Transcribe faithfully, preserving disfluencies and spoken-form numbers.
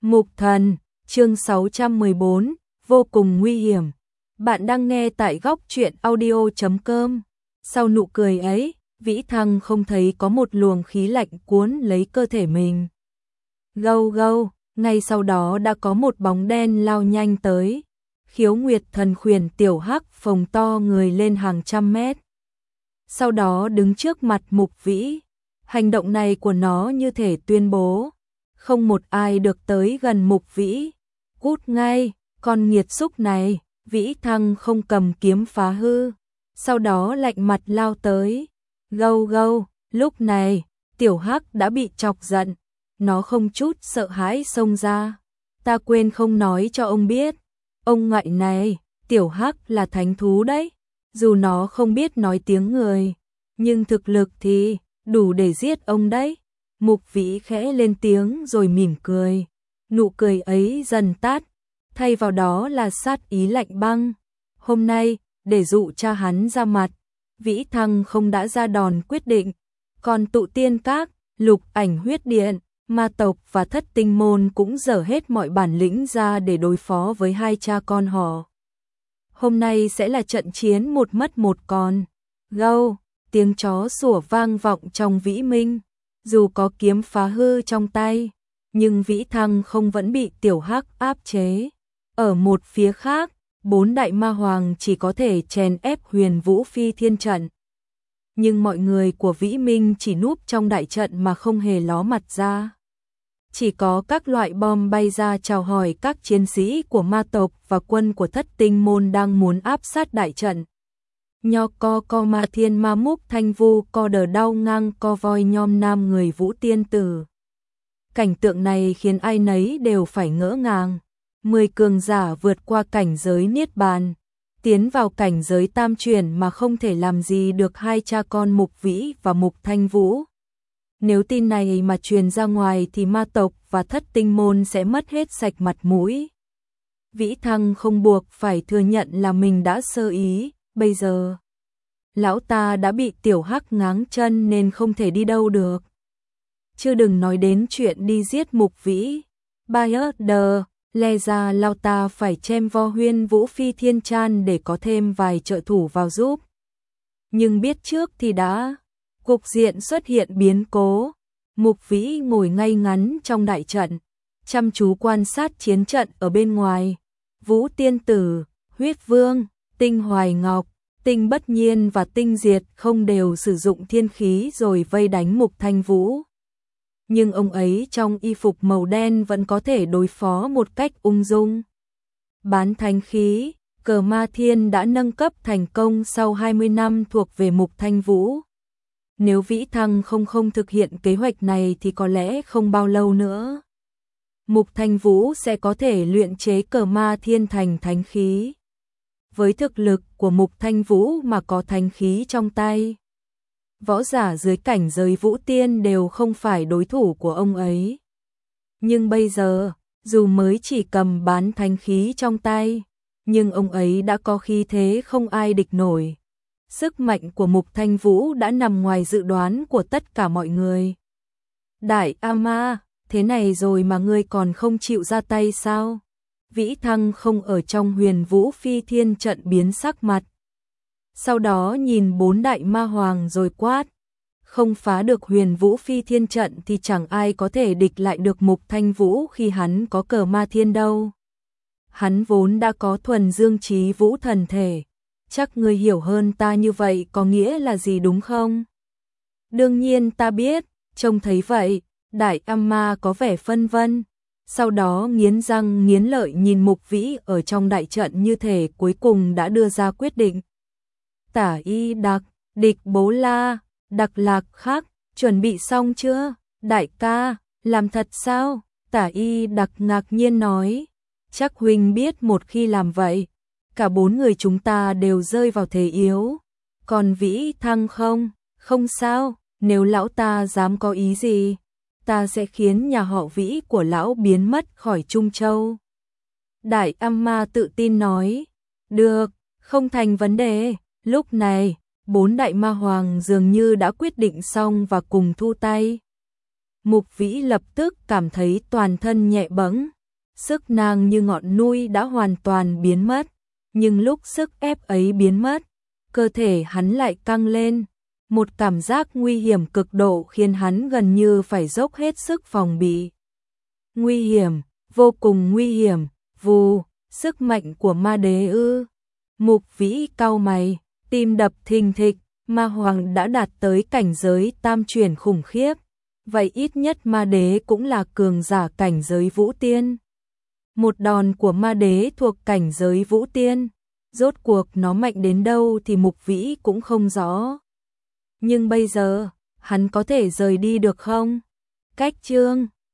Mục Thần, chương sáu trăm mười bốn, vô cùng nguy hiểm. Bạn đang nghe tại góc truyện audio chấm com. Sau nụ cười ấy, Vĩ Thăng không thấy có một luồng khí lạnh cuốn lấy cơ thể mình. Gâu gâu, ngay sau đó đã có một bóng đen lao nhanh tới. Khiếu Nguyệt Thần khuyển tiểu hắc phồng to người lên hàng trăm mét. Sau đó đứng trước mặt Mục Vĩ. Hành động này của nó như thể tuyên bố, không một ai được tới gần Mục Vĩ. Cút ngay, con nghiệt xúc này. Vĩ Thăng không cầm kiếm phá hư. Sau đó lạnh mặt lao tới. Gâu gâu, lúc này, tiểu hắc đã bị chọc giận. Nó không chút sợ hãi xông ra. Ta quên không nói cho ông biết. Ông ngoại này, tiểu hắc là thánh thú đấy. Dù nó không biết nói tiếng người, nhưng thực lực thì đủ để giết ông đấy. Mục Vĩ khẽ lên tiếng rồi mỉm cười. Nụ cười ấy dần tắt, thay vào đó là sát ý lạnh băng. Hôm nay, để dụ cha hắn ra mặt, Vĩ Thăng không đã ra đòn quyết định. Còn tụ tiên các, lục ảnh huyết điện, ma tộc và thất tinh môn cũng dở hết mọi bản lĩnh ra để đối phó với hai cha con họ. Hôm nay sẽ là trận chiến một mất một còn. Gâu, tiếng chó sủa vang vọng trong Vĩ Minh. Dù có kiếm phá hư trong tay, nhưng Vĩ Thăng không vẫn bị tiểu hắc áp chế. Ở một phía khác, bốn đại ma hoàng chỉ có thể chèn ép Huyền Vũ Phi Thiên trận. Nhưng mọi người của Vĩ Minh chỉ núp trong đại trận mà không hề ló mặt ra. Chỉ có các loại bom bay ra chào hỏi các chiến sĩ của ma tộc và quân của thất tinh môn đang muốn áp sát đại trận. Nho co co ma thiên ma múc thanh vu co đờ đau ngang co voi nhom nam người Vũ Tiên Tử. Cảnh tượng này khiến ai nấy đều phải ngỡ ngàng. Mười cường giả vượt qua cảnh giới niết bàn, tiến vào cảnh giới tam chuyển mà không thể làm gì được hai cha con Mục Vĩ và Mục Thanh Vũ. Nếu tin này mà truyền ra ngoài thì ma tộc và thất tinh môn sẽ mất hết sạch mặt mũi. Vĩ Thăng không buộc phải thừa nhận là mình đã sơ ý. Bây giờ, lão ta đã bị tiểu hắc ngáng chân nên không thể đi đâu được. Chưa đừng nói đến chuyện đi giết Mục Vĩ. Bayer đờ, lẽ ra lão ta phải chém vo Huyên Vũ Phi Thiên Chan để có thêm vài trợ thủ vào giúp. Nhưng biết trước thì đã, cục diện xuất hiện biến cố. Mục Vĩ ngồi ngay ngắn trong đại trận, chăm chú quan sát chiến trận ở bên ngoài. Vũ Tiên Tử, Huyết Vương, Tinh Hoài Ngọc, Tinh Bất Nhiên và Tinh Diệt không đều sử dụng thiên khí rồi vây đánh Mục Thanh Vũ. Nhưng ông ấy trong y phục màu đen vẫn có thể đối phó một cách ung dung. Bán thánh khí, cờ ma thiên đã nâng cấp thành công sau hai mươi năm thuộc về Mục Thanh Vũ. Nếu Vĩ Thăng không không thực hiện kế hoạch này thì có lẽ không bao lâu nữa, Mục Thanh Vũ sẽ có thể luyện chế cờ ma thiên thành thánh khí. Với thực lực của Mục Thanh Vũ mà có thánh khí trong tay, võ giả dưới cảnh giới vũ tiên đều không phải đối thủ của ông ấy. Nhưng bây giờ, dù mới chỉ cầm bán thánh khí trong tay, nhưng ông ấy đã có khí thế không ai địch nổi. Sức mạnh của Mục Thanh Vũ đã nằm ngoài dự đoán của tất cả mọi người. Đại A Ma, thế này rồi mà ngươi còn không chịu ra tay sao? Vĩ Thăng không ở trong Huyền Vũ Phi Thiên trận biến sắc mặt. Sau đó nhìn bốn đại ma hoàng rồi quát. Không phá được Huyền Vũ Phi Thiên trận thì chẳng ai có thể địch lại được Mục Thanh Vũ khi hắn có cờ ma thiên đâu. Hắn vốn đã có thuần dương chí vũ thần thể. Chắc ngươi hiểu hơn ta như vậy có nghĩa là gì đúng không? Đương nhiên ta biết, trông thấy vậy, Đại Âm Ma có vẻ phân vân. Sau đó nghiến răng nghiến lợi nhìn Mục Vĩ ở trong đại trận như thể cuối cùng đã đưa ra quyết định. Tả Y Đặc, địch Bố La, Đặc Lạc Khắc, chuẩn bị xong chưa? Đại ca, làm thật sao? Tả Y Đặc ngạc nhiên nói. Chắc huynh biết một khi làm vậy, cả bốn người chúng ta đều rơi vào thế yếu. Còn Vĩ Thăng không? Không sao, nếu lão ta dám có ý gì, ta sẽ khiến nhà họ Vĩ của lão biến mất khỏi Trung Châu. Đại Âm Ma tự tin nói. Được, không thành vấn đề. Lúc này, bốn đại ma hoàng dường như đã quyết định xong và cùng thu tay. Mục Vĩ lập tức cảm thấy toàn thân nhẹ bẫng. sức nàng như ngọn núi đã hoàn toàn biến mất, nhưng lúc sức ép ấy biến mất, cơ thể hắn lại căng lên, một cảm giác nguy hiểm cực độ khiến hắn gần như phải dốc hết sức phòng bị. Nguy hiểm, vô cùng nguy hiểm, vù, sức mạnh của ma đế ư? Mục Vĩ cau mày, tim đập thình thịch, ma hoàng đã đạt tới cảnh giới tam chuyển khủng khiếp, vậy ít nhất ma đế cũng là cường giả cảnh giới vũ tiên. Một đòn của ma đế thuộc cảnh giới vũ tiên, rốt cuộc nó mạnh đến đâu thì Mục Vĩ cũng không rõ. Nhưng bây giờ, hắn có thể rời đi được không? Cách chương